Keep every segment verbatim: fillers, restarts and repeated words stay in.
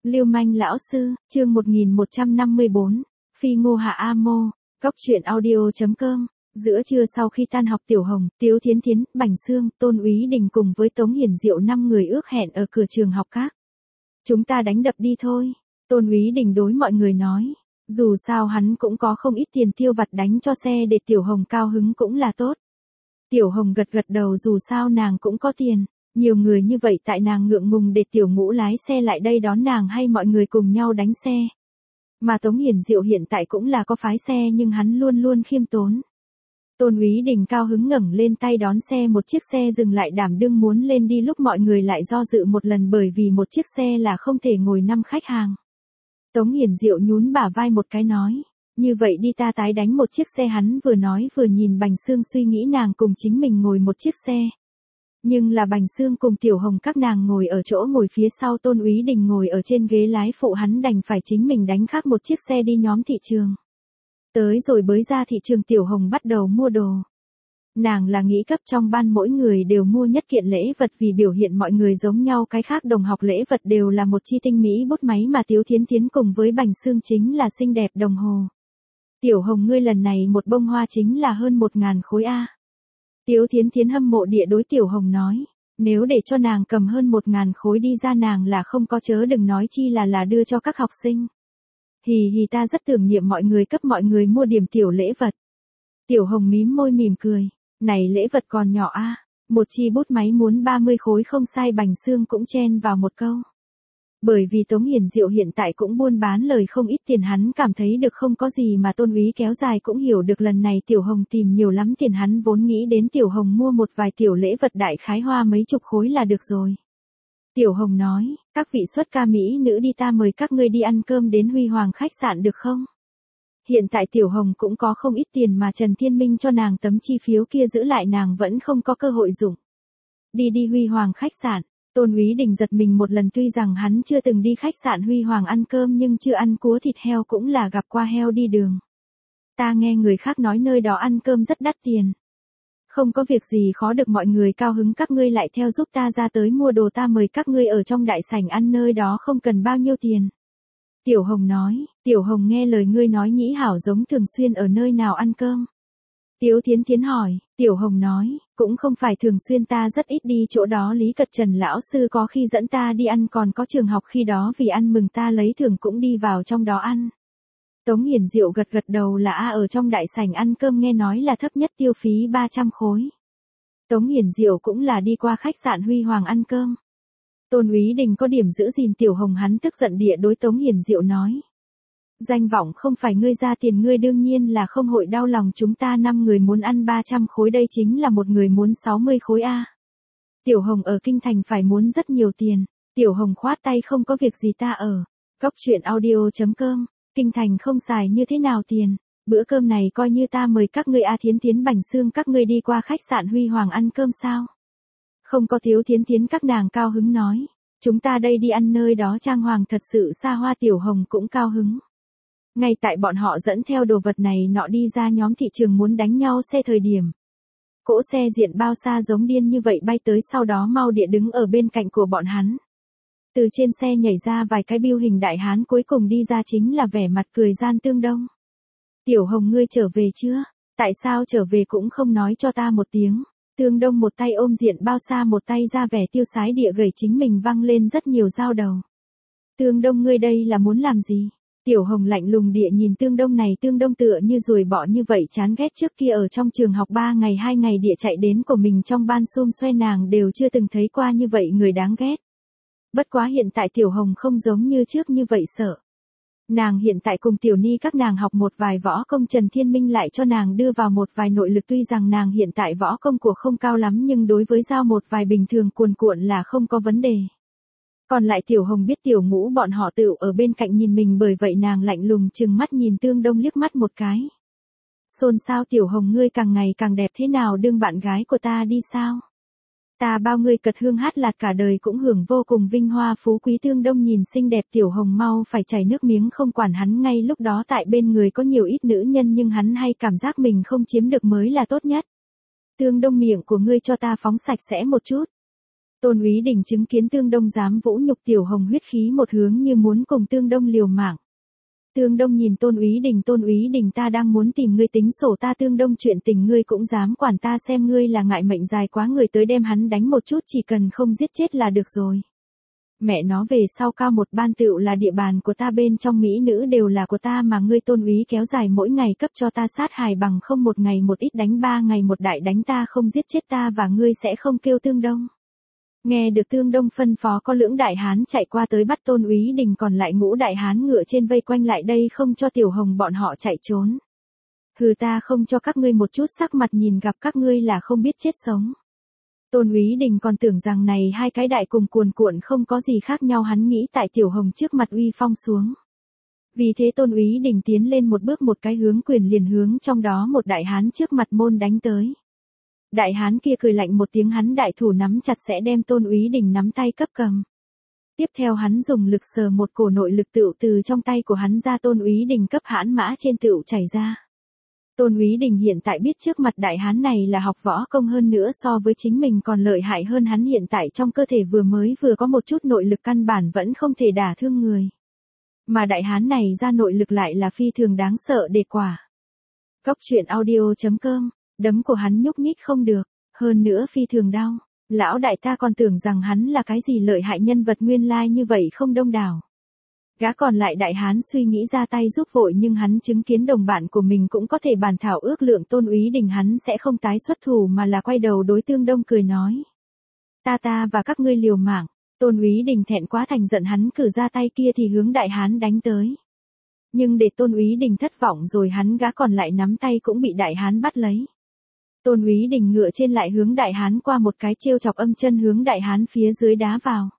Lưu manh lão sư, chương một nghìn một trăm năm mươi bốn, Phi Ngô Hạ A Mô, Cóc truyện audio chấm com. Giữa trưa sau khi tan học Tiểu Hồng, Tiếu Thiến Thiến, Bành Xương, Tôn Úy Đình cùng với Tống Hiển Diệu năm người ước hẹn ở cửa trường học khác. Chúng ta đánh đập đi thôi, Tôn Úy Đình đối mọi người nói. Dù sao hắn cũng có không ít tiền tiêu vặt, đánh cho xe để Tiểu Hồng cao hứng cũng là tốt. Tiểu Hồng gật gật đầu, dù sao nàng cũng có tiền. Nhiều người như vậy tại nàng ngượng ngùng để Tiểu Ngũ lái xe lại đây đón nàng hay mọi người cùng nhau đánh xe. Mà Tống Hiển Diệu hiện tại cũng là có phái xe nhưng hắn luôn luôn khiêm tốn. Tôn Úy Đình cao hứng ngẩng lên tay đón xe, một chiếc xe dừng lại đảm đương muốn lên đi, lúc mọi người lại do dự một lần bởi vì một chiếc xe là không thể ngồi năm khách hàng. Tống Hiển Diệu nhún bả vai một cái nói, như vậy đi ta tái đánh một chiếc xe. Hắn vừa nói vừa nhìn Bành Xương, suy nghĩ nàng cùng chính mình ngồi một chiếc xe. Nhưng là Bành Xương cùng Tiểu Hồng các nàng ngồi ở chỗ ngồi phía sau, Tôn Úy Đình ngồi ở trên ghế lái phụ, hắn đành phải chính mình đánh khác một chiếc xe đi nhóm thị trường. Tới rồi bới ra thị trường, Tiểu Hồng bắt đầu mua đồ. Nàng là nghĩ cấp trong ban mỗi người đều mua nhất kiện lễ vật vì biểu hiện mọi người giống nhau, cái khác đồng học lễ vật đều là một chi tinh mỹ bút máy mà Tiếu Thiến Thiến cùng với Bành Xương chính là xinh đẹp đồng hồ. Tiểu Hồng, ngươi lần này một bông hoa chính là hơn một ngàn khối A. Tiếu Thiến Thiến hâm mộ địa đối Tiểu Hồng nói, nếu để cho nàng cầm hơn một ngàn khối đi ra nàng là không có, chớ đừng nói chi là là đưa cho các học sinh. Hì hì, ta rất tưởng niệm mọi người, cấp mọi người mua điểm tiểu lễ vật. Tiểu Hồng mím môi mỉm cười, này lễ vật còn nhỏ a, một chi bút máy muốn ba mươi khối không sai. Bành Xương cũng chen vào một câu. Bởi vì Tống Hiển Diệu hiện tại cũng buôn bán lời không ít tiền, hắn cảm thấy được không có gì mà Tôn Úy kéo dài cũng hiểu được lần này Tiểu Hồng tìm nhiều lắm tiền, hắn vốn nghĩ đến Tiểu Hồng mua một vài tiểu lễ vật đại khái hoa mấy chục khối là được rồi. Tiểu Hồng nói, các vị xuất ca mỹ nữ đi, ta mời các ngươi đi ăn cơm đến Huy Hoàng khách sạn được không? Hiện tại Tiểu Hồng cũng có không ít tiền mà Trần Thiên Minh cho nàng tấm chi phiếu kia giữ lại nàng vẫn không có cơ hội dùng. Đi đi Huy Hoàng khách sạn. Tôn Úy Đình giật mình một lần, tuy rằng hắn chưa từng đi khách sạn Huy Hoàng ăn cơm nhưng chưa ăn cua thịt heo cũng là gặp qua heo đi đường. Ta nghe người khác nói nơi đó ăn cơm rất đắt tiền. Không có việc gì khó được mọi người cao hứng, các ngươi lại theo giúp ta ra tới mua đồ, ta mời các ngươi ở trong đại sảnh ăn, nơi đó không cần bao nhiêu tiền. Tiểu Hồng nói, Tiểu Hồng nghe lời ngươi nói nhĩ hảo, giống thường xuyên ở nơi nào ăn cơm. Tiếu Thiến Thiến hỏi, Tiểu Hồng nói, cũng không phải thường xuyên, ta rất ít đi chỗ đó, Lý Cật Trần lão sư có khi dẫn ta đi ăn, còn có trường học khi đó vì ăn mừng ta lấy thưởng cũng đi vào trong đó ăn. Tống Hiển Diệu gật gật đầu là a, ở trong đại sảnh ăn cơm nghe nói là thấp nhất tiêu phí ba trăm khối. Tống Hiển Diệu cũng là đi qua khách sạn Huy Hoàng ăn cơm. Tôn Úy Đình có điểm giữ gìn Tiểu Hồng, hắn tức giận địa đối Tống Hiển Diệu nói. Danh vọng không phải ngươi ra tiền, ngươi đương nhiên là không hội đau lòng, chúng ta năm người muốn ăn ba trăm khối, đây chính là một người muốn sáu mươi khối a. Tiểu Hồng ở Kinh Thành phải muốn rất nhiều tiền. Tiểu Hồng khoát tay, không có việc gì, ta ở Cóc truyện audio chấm com. Kinh Thành không xài như thế nào tiền, bữa cơm này coi như ta mời các ngươi. A Thiến Thiến, Bành Xương các ngươi đi qua khách sạn Huy Hoàng ăn cơm sao? Không có. Tiếu Thiến Thiến các nàng cao hứng nói, chúng ta đây đi ăn, nơi đó trang hoàng thật sự xa hoa. Tiểu Hồng cũng cao hứng. Ngay tại bọn họ dẫn theo đồ vật này nọ đi ra nhóm thị trường muốn đánh nhau xe thời điểm, cỗ xe diện bao xa giống điên như vậy bay tới, sau đó mau địa đứng ở bên cạnh của bọn hắn. Từ trên xe nhảy ra vài cái biêu hình đại hán, cuối cùng đi ra chính là vẻ mặt cười gian Tương Đông. Tiểu Hồng, ngươi trở về chưa? Tại sao trở về cũng không nói cho ta một tiếng? Tương Đông một tay ôm diện bao xa, một tay ra vẻ tiêu sái địa gầy chính mình, văng lên rất nhiều dao đầu. Tương Đông, ngươi đây là muốn làm gì? Tiểu Hồng lạnh lùng địa nhìn Tương Đông này, Tương Đông tựa như ruồi bọ như vậy, chán ghét. Trước kia ở trong trường học ba ngày hai ngày địa chạy đến của mình trong ban xum xoe, nàng đều chưa từng thấy qua như vậy người đáng ghét. Bất quá hiện tại Tiểu Hồng không giống như trước như vậy sợ. Nàng hiện tại cùng Tiểu Ni các nàng học một vài võ công, Trần Thiên Minh lại cho nàng đưa vào một vài nội lực, tuy rằng nàng hiện tại võ công của không cao lắm nhưng đối với giao một vài bình thường cuồn cuộn là không có vấn đề. Còn lại Tiểu Hồng biết Tiểu Ngũ bọn họ tự ở bên cạnh nhìn mình, bởi vậy nàng lạnh lùng trừng mắt nhìn Tương Đông liếc mắt một cái. Xôn xao, Tiểu Hồng ngươi càng ngày càng đẹp, thế nào đương bạn gái của ta đi sao? Ta bao ngươi cật hương hát lạc cả đời cũng hưởng vô cùng vinh hoa phú quý. Tương Đông nhìn xinh đẹp Tiểu Hồng mau phải chảy nước miếng, không quản hắn ngay lúc đó tại bên người có nhiều ít nữ nhân nhưng hắn hay cảm giác mình không chiếm được mới là tốt nhất. Tương Đông, miệng của ngươi cho ta phóng sạch sẽ một chút. Tôn Úy Đình chứng kiến Tương Đông dám vũ nhục Tiểu Hồng, huyết khí một hướng như muốn cùng Tương Đông liều mạng. Tương Đông nhìn Tôn Úy Đình, Tôn Úy Đình ta đang muốn tìm ngươi tính sổ ta, Tương Đông chuyện tình ngươi cũng dám quản ta, xem ngươi là ngại mệnh dài quá, người tới đem hắn đánh một chút, chỉ cần không giết chết là được rồi. Mẹ nó, về sau cao một ban tựu là địa bàn của ta, bên trong mỹ nữ đều là của ta mà ngươi Tôn Úy kéo dài mỗi ngày cấp cho ta sát hài, bằng không một ngày một ít đánh, ba ngày một đại đánh, ta không giết chết ta và ngươi sẽ không kêu Tương Đông. Nghe được Tương Đông phân phó, có lưỡng đại hán chạy qua tới bắt Tôn Úy Đình, còn lại ngũ đại hán ngựa trên vây quanh lại đây không cho Tiểu Hồng bọn họ chạy trốn. Hừ, ta không cho các ngươi một chút sắc mặt, nhìn gặp các ngươi là không biết chết sống. Tôn Úy Đình còn tưởng rằng này hai cái đại cùng cuồn cuộn không có gì khác nhau, hắn nghĩ tại Tiểu Hồng trước mặt uy phong xuống. Vì thế Tôn Úy Đình tiến lên một bước, một cái hướng quyền liền hướng trong đó một đại hán trước mặt môn đánh tới. Đại hán kia cười lạnh một tiếng, hắn đại thủ nắm chặt sẽ đem Tôn Úy Đình nắm tay cấp cầm. Tiếp theo hắn dùng lực sờ một cổ nội lực tựu từ trong tay của hắn ra, Tôn Úy Đình cấp hãn mã trên tựu chảy ra. Tôn Úy Đình hiện tại biết trước mặt đại hán này là học võ công, hơn nữa so với chính mình còn lợi hại hơn, hắn hiện tại trong cơ thể vừa mới vừa có một chút nội lực, căn bản vẫn không thể đả thương người. Mà đại hán này ra nội lực lại là phi thường đáng sợ để quả. Cốc truyện audio chấm com, đấm của hắn nhúc nhích không được, hơn nữa phi thường đau. Lão đại, ta còn tưởng rằng hắn là cái gì lợi hại nhân vật, nguyên lai như vậy không đông đảo. Gã còn lại đại hán suy nghĩ ra tay giúp vội, nhưng hắn chứng kiến đồng bạn của mình cũng có thể bàn thảo ước lượng Tôn Úy Đình, hắn sẽ không tái xuất thủ mà là quay đầu đối Tương Đông cười nói. Ta ta và các ngươi liều mạng. Tôn Úy Đình thẹn quá thành giận, hắn cử ra tay kia thì hướng đại hán đánh tới. Nhưng để Tôn Úy Đình thất vọng rồi, hắn gã còn lại nắm tay cũng bị đại hán bắt lấy. Tôn Úy Đình ngựa trên lại hướng đại hán qua một cái trêu chọc, âm chân hướng đại hán phía dưới đá vào.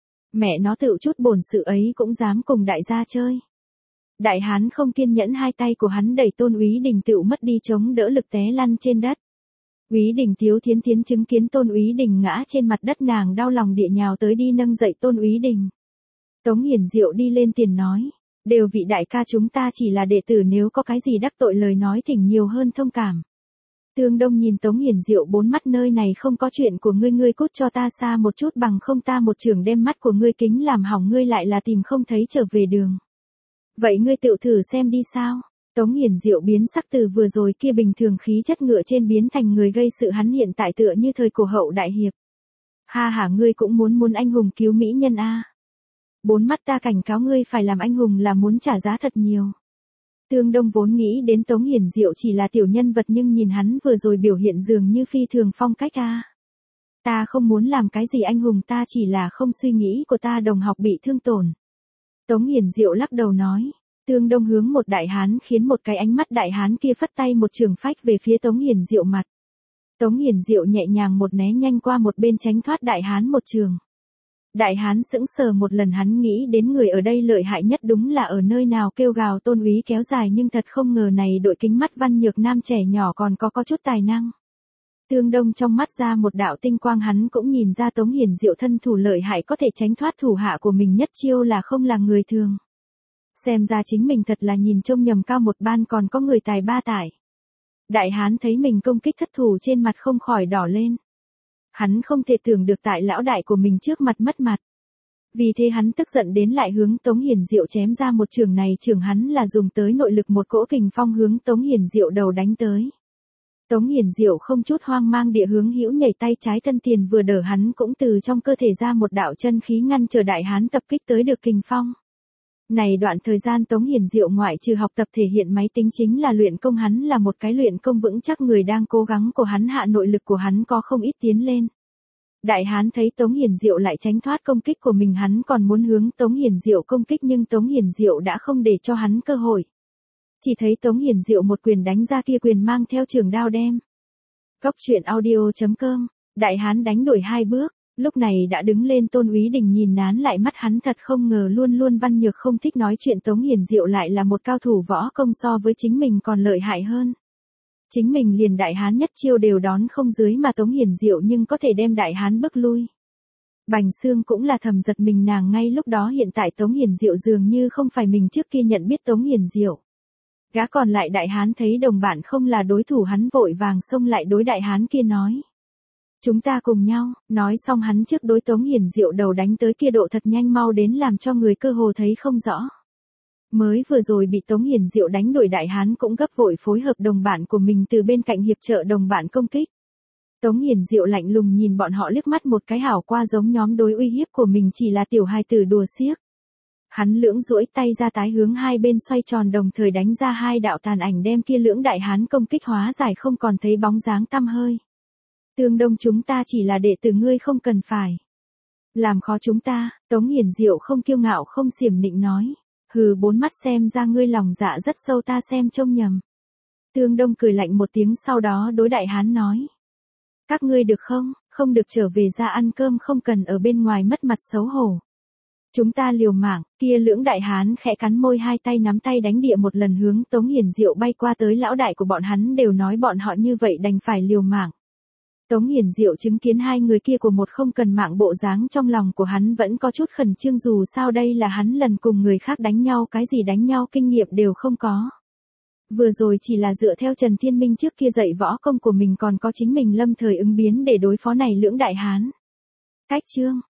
Mẹ nó, tựu chút bổn sự ấy cũng dám cùng đại gia chơi. Đại hán không kiên nhẫn, hai tay của hắn đẩy Tôn Úy Đình tựu mất đi chống đỡ lực té lăn trên đất. Úy Đình Tiếu Thiến Thiến chứng kiến Tôn Úy Đình ngã trên mặt đất, nàng đau lòng địa nhào tới đi nâng dậy Tôn Úy Đình. Tống Hiền Diệu đi lên tiền nói, đều vị đại ca, chúng ta chỉ là đệ tử, nếu có cái gì đắc tội lời nói thỉnh nhiều hơn thông cảm. Tương Đông nhìn Tống Hiền Diệu, bốn mắt, nơi này không có chuyện của ngươi, ngươi cút cho ta xa một chút, bằng không ta một chưởng đem mắt của ngươi kính làm hỏng, ngươi lại là tìm không thấy trở về đường. Vậy ngươi tự thử xem đi sao? Tống Hiền Diệu biến sắc, từ vừa rồi kia bình thường khí chất ngựa trên biến thành người gây sự, hắn hiện tại tựa như thời cổ hậu đại hiệp. Ha ha, ngươi cũng muốn muốn anh hùng cứu mỹ nhân a? Bốn mắt, ta cảnh cáo ngươi, phải làm anh hùng là muốn trả giá thật nhiều. Tương Đông vốn nghĩ đến Tống Hiền Diệu chỉ là tiểu nhân vật, nhưng nhìn hắn vừa rồi biểu hiện dường như phi thường phong cách a. Ta không muốn làm cái gì anh hùng, ta chỉ là không suy nghĩ của ta đồng học bị thương tổn. Tống Hiền Diệu lắc đầu nói. Tương Đông hướng một đại hán khiến một cái ánh mắt, đại hán kia phất tay một trường phách về phía Tống Hiền Diệu mặt. Tống Hiền Diệu nhẹ nhàng một né nhanh qua một bên tránh thoát đại hán một trường. Đại hán sững sờ một lần, hắn nghĩ đến người ở đây lợi hại nhất đúng là ở nơi nào, kêu gào Tôn Úy kéo dài, nhưng thật không ngờ này đội kính mắt văn nhược nam trẻ nhỏ còn có có chút tài năng. Tương Đông trong mắt ra một đạo tinh quang, hắn cũng nhìn ra Tống Hiền Diệu thân thủ lợi hại, có thể tránh thoát thủ hạ của mình nhất chiêu là không là người thường. Xem ra chính mình thật là nhìn trông nhầm cao một ban, còn có người tài ba tải. Đại hán thấy mình công kích thất thủ, trên mặt không khỏi đỏ lên. Hắn không thể tưởng được tại lão đại của mình trước mặt mất mặt. Vì thế hắn tức giận đến lại hướng Tống Hiền Diệu chém ra một trường, này trường hắn là dùng tới nội lực, một cỗ kình phong hướng Tống Hiền Diệu đầu đánh tới. Tống Hiền Diệu không chút hoang mang địa hướng hữu nhảy tay trái thân tiền vừa đỡ, hắn cũng từ trong cơ thể ra một đạo chân khí ngăn chờ đại hán tập kích tới được kình phong. Này đoạn thời gian Tống Hiền Diệu ngoại trừ học tập thể hiện máy tính chính là luyện công, hắn là một cái luyện công vững chắc người, đang cố gắng của hắn hạ nội lực của hắn có không ít tiến lên. Đại hán thấy Tống Hiền Diệu lại tránh thoát công kích của mình, hắn còn muốn hướng Tống Hiền Diệu công kích, nhưng Tống Hiền Diệu đã không để cho hắn cơ hội. Chỉ thấy Tống Hiền Diệu một quyền đánh ra, kia quyền mang theo trường đao đem. Cốc truyện audio chấm com, đại hán đánh đổi hai bước. Lúc này đã đứng lên Tôn Úy Đình nhìn nán lại mắt, hắn thật không ngờ luôn luôn văn nhược không thích nói chuyện Tống Hiền Diệu lại là một cao thủ võ công, so với chính mình còn lợi hại hơn. Chính mình liền đại hán nhất chiêu đều đón không dưới, mà Tống Hiền Diệu nhưng có thể đem đại hán bức lui. Bành Xương cũng là thầm giật mình, nàng ngay lúc đó hiện tại Tống Hiền Diệu dường như không phải mình trước kia nhận biết Tống Hiền Diệu. Gã còn lại đại hán thấy đồng bạn không là đối thủ, hắn vội vàng xông lại đối đại hán kia nói. Chúng ta cùng nhau, nói xong hắn trước đối Tống Hiền Diệu đầu đánh tới kia độ thật nhanh mau đến làm cho người cơ hồ thấy không rõ. Mới vừa rồi bị Tống Hiền Diệu đánh đuổi đại hán cũng gấp vội phối hợp đồng bạn của mình từ bên cạnh hiệp trợ đồng bạn công kích. Tống Hiền Diệu lạnh lùng nhìn bọn họ liếc mắt một cái hảo qua giống nhóm đối uy hiếp của mình chỉ là tiểu hài tử đùa xiếc. Hắn lưỡng duỗi tay ra tái hướng hai bên xoay tròn đồng thời đánh ra hai đạo tàn ảnh đem kia lưỡng đại hán công kích hóa giải không còn thấy bóng dáng tăm hơi. Tương Đông chúng ta chỉ là đệ tử ngươi không cần phải làm khó chúng ta, Tống Hiền Diệu không kiêu ngạo không xiểm nịnh nói. Hừ, bốn mắt xem ra ngươi lòng dạ rất sâu ta xem trông nhầm. Tương Đông cười lạnh một tiếng sau đó đối đại hán nói. Các ngươi được không, không được trở về ra ăn cơm không cần ở bên ngoài mất mặt xấu hổ. Chúng ta liều mạng, kia lưỡng đại hán khẽ cắn môi hai tay nắm tay đánh địa một lần hướng Tống Hiền Diệu bay qua tới lão đại của bọn hắn đều nói bọn họ như vậy đành phải liều mạng. Tống Hiền Diệu chứng kiến hai người kia của một không cần mạng bộ dáng trong lòng của hắn vẫn có chút khẩn trương dù sao đây là hắn lần cùng người khác đánh nhau cái gì đánh nhau kinh nghiệm đều không có. Vừa rồi chỉ là dựa theo Trần Thiên Minh trước kia dạy võ công của mình còn có chính mình lâm thời ứng biến để đối phó này lưỡng đại hán. Cách chương